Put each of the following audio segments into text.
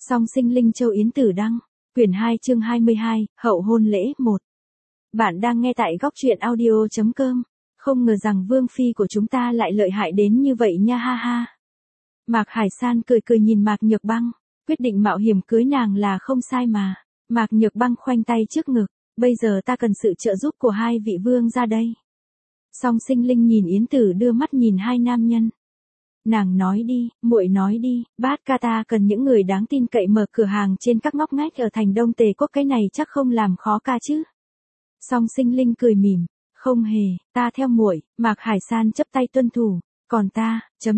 Song sinh Linh Châu Yến Tử Đăng, quyển 2 chương 22, hậu hôn lễ 1. Bạn đang nghe tại góc truyện audio.com. Không ngờ rằng vương phi của chúng ta lại lợi hại đến như vậy nha ha ha. Mạc Hải San cười cười nhìn Mạc Nhược Băng, quyết định mạo hiểm cưới nàng là không sai mà. Mạc Nhược Băng khoanh tay trước ngực, bây giờ ta cần sự trợ giúp của hai vị vương ra đây. Song sinh Linh nhìn Yến Tử đưa mắt nhìn hai nam nhân. Nàng nói đi, muội nói đi, bát ca ta cần những người đáng tin cậy mở cửa hàng trên các ngóc ngách ở thành Đông Tề Quốc, cái này chắc không làm khó ca chứ. Song sinh Linh cười mỉm, không hề, ta theo muội. Mạc Hải San chấp tay tuân thủ, còn ta,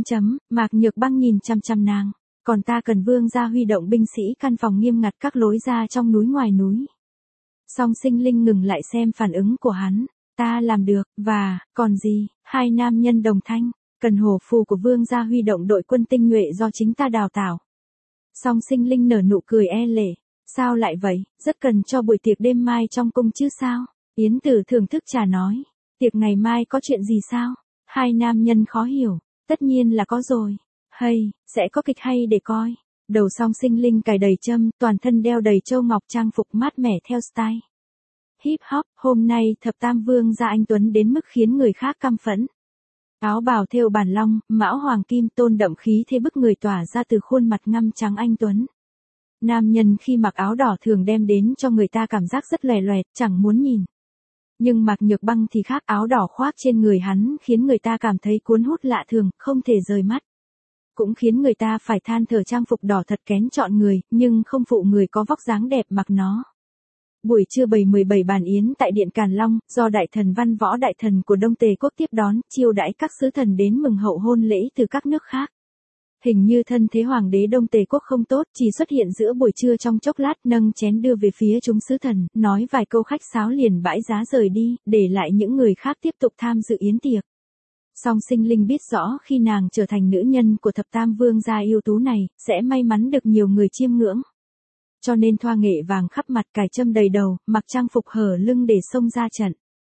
Mạc Nhược Băng nhìn chăm chăm nàng, còn ta cần vương gia huy động binh sĩ căn phòng nghiêm ngặt các lối ra trong núi ngoài núi. Song sinh Linh ngừng lại xem phản ứng của hắn, ta làm được, và, còn gì, hai nam nhân đồng thanh. Cần hổ phù của vương gia huy động đội quân tinh nhuệ do chính ta đào tạo. Song sinh Linh nở nụ cười e lệ, sao lại vậy, rất cần cho buổi tiệc đêm mai trong cung chứ sao? Yến Tử thưởng thức trà nói, tiệc ngày mai có chuyện gì sao? Hai nam nhân khó hiểu, tất nhiên là có rồi. Hay, sẽ có kịch hay để coi. Đầu song sinh Linh cài đầy châm, toàn thân đeo đầy châu ngọc, trang phục mát mẻ theo style hip hop. Hôm nay thập tam vương gia anh tuấn đến mức khiến người khác căm phẫn. Áo bào thêu bản long, mão hoàng kim tôn đậm khí thế bức người tỏa ra từ khuôn mặt ngăm trắng anh tuấn. Nam nhân khi mặc áo đỏ thường đem đến cho người ta cảm giác rất lòe loẹt, chẳng muốn nhìn. Nhưng Mạc Nhược Băng thì khác, áo đỏ khoác trên người hắn khiến người ta cảm thấy cuốn hút lạ thường, không thể rời mắt. Cũng khiến người ta phải than thở trang phục đỏ thật kén chọn người, nhưng không phụ người có vóc dáng đẹp mặc nó. Buổi trưa bày 17 bàn yến tại Điện Càn Long, do đại thần Văn Võ đại thần của Đông Tề Quốc tiếp đón, chiêu đãi các sứ thần đến mừng hậu hôn lễ từ các nước khác. Hình như thân thế hoàng đế Đông Tề Quốc không tốt, chỉ xuất hiện giữa buổi trưa trong chốc lát, nâng chén đưa về phía chúng sứ thần, nói vài câu khách sáo liền bãi giá rời đi, để lại những người khác tiếp tục tham dự yến tiệc. Song sinh Linh biết rõ khi nàng trở thành nữ nhân của thập tam vương gia ưu tú này, sẽ may mắn được nhiều người chiêm ngưỡng. Cho nên thoa nghệ vàng khắp mặt, cài châm đầy đầu, mặc trang phục hở lưng để xông ra trận.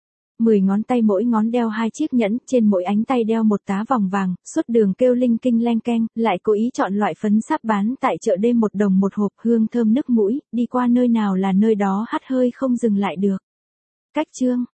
10 ngón tay mỗi ngón đeo 2 chiếc nhẫn, trên mỗi ánh tay đeo một tá vòng vàng, suốt đường kêu linh kinh leng keng, lại cố ý chọn loại phấn sáp bán tại chợ đêm 1 đồng một hộp, hương thơm nức mũi, đi qua nơi nào là nơi đó hắt hơi không dừng lại được. Cách chương